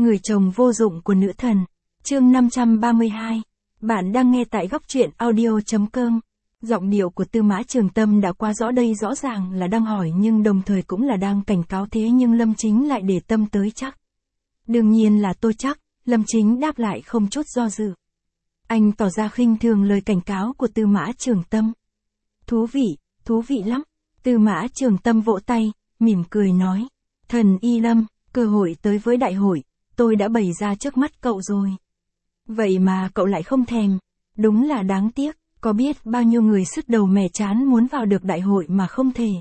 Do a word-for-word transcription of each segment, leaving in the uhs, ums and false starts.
Người chồng vô dụng của nữ thần. Chương năm trăm ba mươi hai. Bạn đang nghe tại góc truyện audio.com. Giọng điệu của Tư Mã Trường Tâm đã quá rõ, đây rõ ràng là đang hỏi nhưng đồng thời cũng là đang cảnh cáo, thế nhưng Lâm Chính lại để tâm tới chắc. Đương nhiên là tôi chắc, Lâm Chính đáp lại không chút do dự. Anh tỏ ra khinh thường lời cảnh cáo của Tư Mã Trường Tâm. Thú vị, thú vị lắm. Tư Mã Trường Tâm vỗ tay, mỉm cười nói. Thần Y Lâm, cơ hội tới với đại hội, tôi đã bày ra trước mắt cậu rồi. Vậy mà cậu lại không thèm. Đúng là đáng tiếc, có biết bao nhiêu người sứt đầu mẻ trán muốn vào được đại hội mà không thể.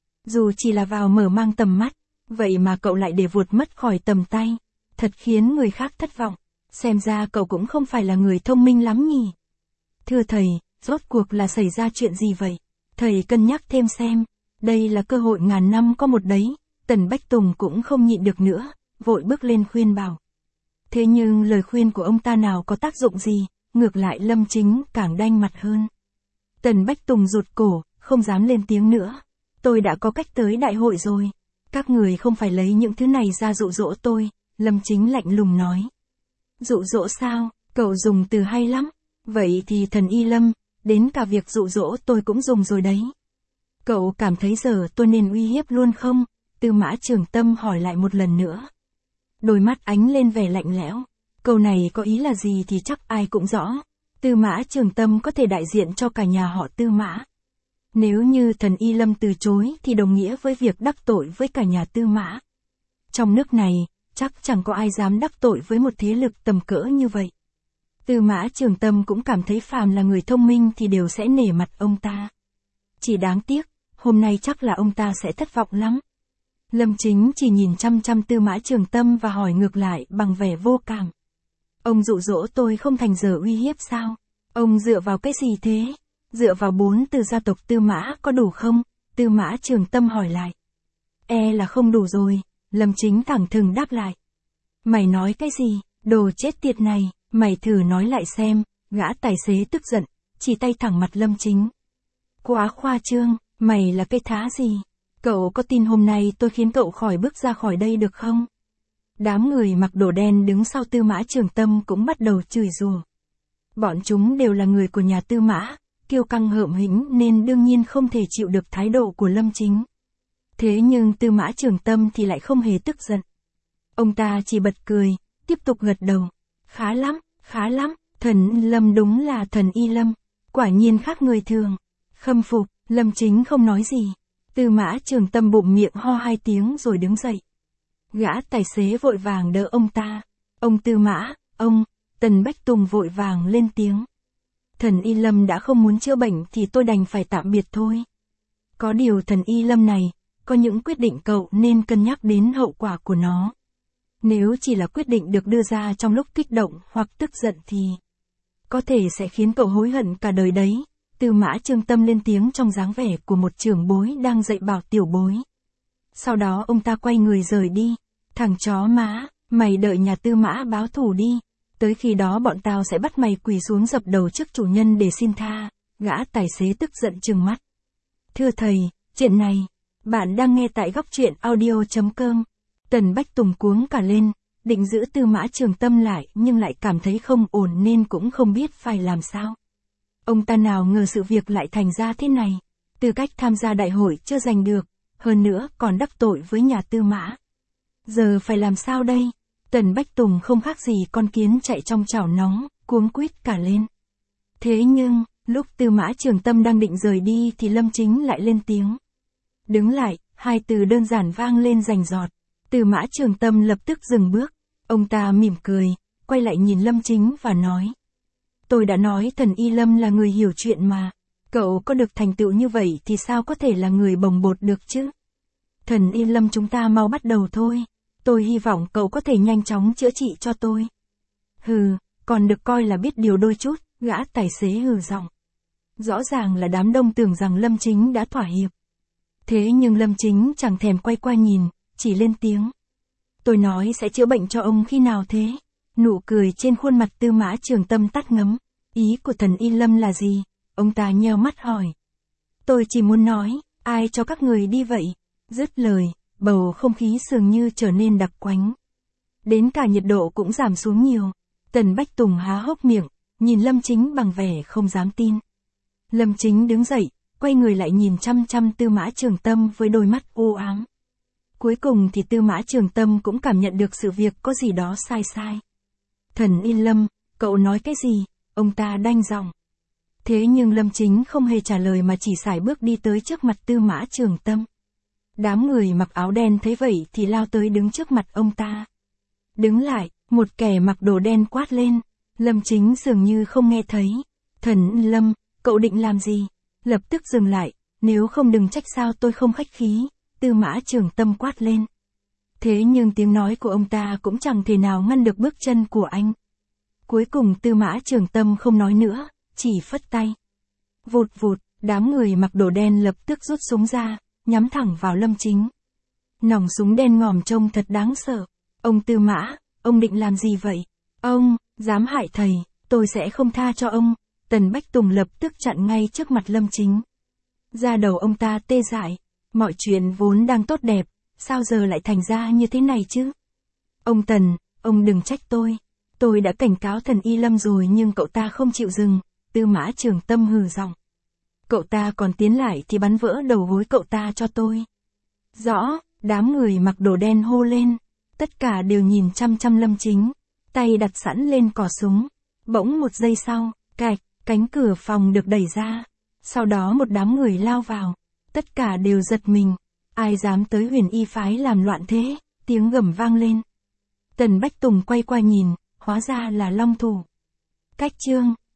Dù chỉ là vào mở mang tầm mắt, vậy mà cậu lại để vụt mất khỏi tầm tay. Thật khiến người khác thất vọng. Xem ra cậu cũng không phải là người thông minh lắm nhỉ. Thưa thầy, rốt cuộc là xảy ra chuyện gì vậy? Thầy cân nhắc thêm xem. Đây là cơ hội ngàn năm có một đấy. Tần Bách Tùng cũng không nhịn được nữa, vội bước lên khuyên bảo. Thế nhưng lời khuyên của ông ta nào có tác dụng gì, ngược lại Lâm Chính càng đanh mặt hơn. Tần Bách Tùng rụt cổ, không dám lên tiếng nữa. Tôi đã có cách tới đại hội rồi. Các người không phải lấy những thứ này ra dụ dỗ tôi, Lâm Chính lạnh lùng nói. Dụ dỗ sao, cậu dùng từ hay lắm. Vậy thì thần Y Lâm, đến cả việc dụ dỗ tôi cũng dùng rồi đấy. Cậu cảm thấy giờ tôi nên uy hiếp luôn không? Tư Mã Trường Tâm hỏi lại một lần nữa. Đôi mắt ánh lên vẻ lạnh lẽo. Câu này có ý là gì thì chắc ai cũng rõ. Tư Mã Trường Tâm có thể đại diện cho cả nhà họ Tư Mã. Nếu như thần Y Lâm từ chối thì đồng nghĩa với việc đắc tội với cả nhà Tư Mã. Trong nước này, chắc chẳng có ai dám đắc tội với một thế lực tầm cỡ như vậy. Tư Mã Trường Tâm cũng cảm thấy phàm là người thông minh thì đều sẽ nể mặt ông ta. Chỉ đáng tiếc, hôm nay chắc là ông ta sẽ thất vọng lắm. Lâm Chính chỉ nhìn chăm chăm Tư Mã Trường Tâm và hỏi ngược lại bằng vẻ vô cảm. Ông dụ dỗ tôi không thành giờ uy hiếp sao? Ông dựa vào cái gì thế? Dựa vào bốn từ gia tộc Tư Mã có đủ không? Tư Mã Trường Tâm hỏi lại. E là không đủ rồi, Lâm Chính thẳng thừng đáp lại. Mày nói cái gì? Đồ chết tiệt này, mày thử nói lại xem. Gã tài xế tức giận, chỉ tay thẳng mặt Lâm Chính. Quá khoa trương, mày là cái thá gì? Cậu có tin hôm nay tôi khiến cậu khỏi bước ra khỏi đây được không? Đám người mặc đồ đen đứng sau Tư Mã Trường Tâm cũng bắt đầu chửi rủa. Bọn chúng đều là người của nhà Tư Mã, kiêu căng hợm hĩnh nên đương nhiên không thể chịu được thái độ của Lâm Chính. Thế nhưng Tư Mã Trường Tâm thì lại không hề tức giận. Ông ta chỉ bật cười, tiếp tục gật đầu. Khá lắm, khá lắm, thần Lâm đúng là thần Y Lâm. Quả nhiên khác người thường. Khâm phục, Lâm Chính không nói gì. Tư Mã Trường Tâm bụm miệng ho hai tiếng rồi đứng dậy. Gã tài xế vội vàng đỡ ông ta. Ông Tư Mã, ông, Tần Bách Tùng vội vàng lên tiếng. Thần Y Lâm đã không muốn chữa bệnh thì tôi đành phải tạm biệt thôi. Có điều thần Y Lâm này, có những quyết định cậu nên cân nhắc đến hậu quả của nó. Nếu chỉ là quyết định được đưa ra trong lúc kích động hoặc tức giận thì có thể sẽ khiến cậu hối hận cả đời đấy. Tư Mã Trường Tâm lên tiếng trong dáng vẻ của một trưởng bối đang dạy bảo tiểu bối. Sau đó ông ta quay người rời đi. Thằng chó má, mày đợi nhà Tư Mã báo thù đi. Tới khi đó bọn tao sẽ bắt mày quỳ xuống dập đầu trước chủ nhân để xin tha. Gã tài xế tức giận trừng mắt. Thưa thầy, chuyện này, bạn đang nghe tại góc truyện audio.com. Tần Bách Tùng cuống cả lên, định giữ Tư Mã Trường Tâm lại nhưng lại cảm thấy không ổn nên cũng không biết phải làm sao. Ông ta nào ngờ sự việc lại thành ra thế này. Tư cách tham gia đại hội chưa giành được, hơn nữa còn đắc tội với nhà Tư Mã. Giờ phải làm sao đây? Tần Bách Tùng không khác gì con kiến chạy trong chảo nóng, cuống quýt cả lên. Thế nhưng, lúc Tư Mã Trường Tâm đang định rời đi thì Lâm Chính lại lên tiếng. Đứng lại, hai từ đơn giản vang lên rành rọt. Tư Mã Trường Tâm lập tức dừng bước. Ông ta mỉm cười, quay lại nhìn Lâm Chính và nói. Tôi đã nói thần Y Lâm là người hiểu chuyện mà. Cậu có được thành tựu như vậy thì sao có thể là người bồng bột được chứ? Thần Y Lâm chúng ta mau bắt đầu thôi. Tôi hy vọng cậu có thể nhanh chóng chữa trị cho tôi. Hừ, còn được coi là biết điều đôi chút, gã tài xế hừ giọng. Rõ ràng là đám đông tưởng rằng Lâm Chính đã thỏa hiệp. Thế nhưng Lâm Chính chẳng thèm quay qua nhìn, chỉ lên tiếng. Tôi nói sẽ chữa bệnh cho ông khi nào thế? Nụ cười trên khuôn mặt Tư Mã Trường Tâm tắt ngấm. Ý của thần Y Lâm là gì? Ông ta nheo mắt hỏi. Tôi chỉ muốn nói, ai cho các người đi vậy? Dứt lời, bầu không khí dường như trở nên đặc quánh. Đến cả nhiệt độ cũng giảm xuống nhiều. Tần Bách Tùng há hốc miệng, nhìn Lâm Chính bằng vẻ không dám tin. Lâm Chính đứng dậy, quay người lại nhìn chăm chăm Tư Mã Trường Tâm với đôi mắt u ám. Cuối cùng thì Tư Mã Trường Tâm cũng cảm nhận được sự việc có gì đó sai sai. Thần Y Lâm, cậu nói cái gì? Ông ta đanh giọng. Thế nhưng Lâm Chính không hề trả lời mà chỉ sải bước đi tới trước mặt Tư Mã Trường Tâm. Đám người mặc áo đen thấy vậy thì lao tới đứng trước mặt ông ta. Đứng lại, một kẻ mặc đồ đen quát lên. Lâm Chính dường như không nghe thấy. Thần Y Lâm, cậu định làm gì? Lập tức dừng lại, nếu không đừng trách sao tôi không khách khí. Tư Mã Trường Tâm quát lên. Thế nhưng tiếng nói của ông ta cũng chẳng thể nào ngăn được bước chân của anh. Cuối cùng Tư Mã Trường Tâm không nói nữa, chỉ phất tay. Vụt vụt, đám người mặc đồ đen lập tức rút súng ra, nhắm thẳng vào Lâm Chính. Nòng súng đen ngòm trông thật đáng sợ. Ông Tư Mã, ông định làm gì vậy? Ông, dám hại thầy, tôi sẽ không tha cho ông. Tần Bách Tùng lập tức chặn ngay trước mặt Lâm Chính. Da đầu ông ta tê dại. Mọi chuyện vốn đang tốt đẹp, sao giờ lại thành ra như thế này chứ? Ông Tần, ông đừng trách tôi. Tôi đã cảnh cáo thần Y Lâm rồi nhưng cậu ta không chịu dừng. Tư Mã Trường Tâm hừ giọng. Cậu ta còn tiến lại thì bắn vỡ đầu gối cậu ta cho tôi. Rõ, đám người mặc đồ đen hô lên. Tất cả đều nhìn chăm chăm Lâm Chính. Tay đặt sẵn lên cò súng. Bỗng một giây sau, cạch, cánh cửa phòng được đẩy ra. Sau đó một đám người lao vào. Tất cả đều giật mình. Ai dám tới Huyền Y phái làm loạn thế? Tiếng gầm vang lên. Tần Bách Tùng quay qua nhìn, hóa ra là Long Thủ. Cách chương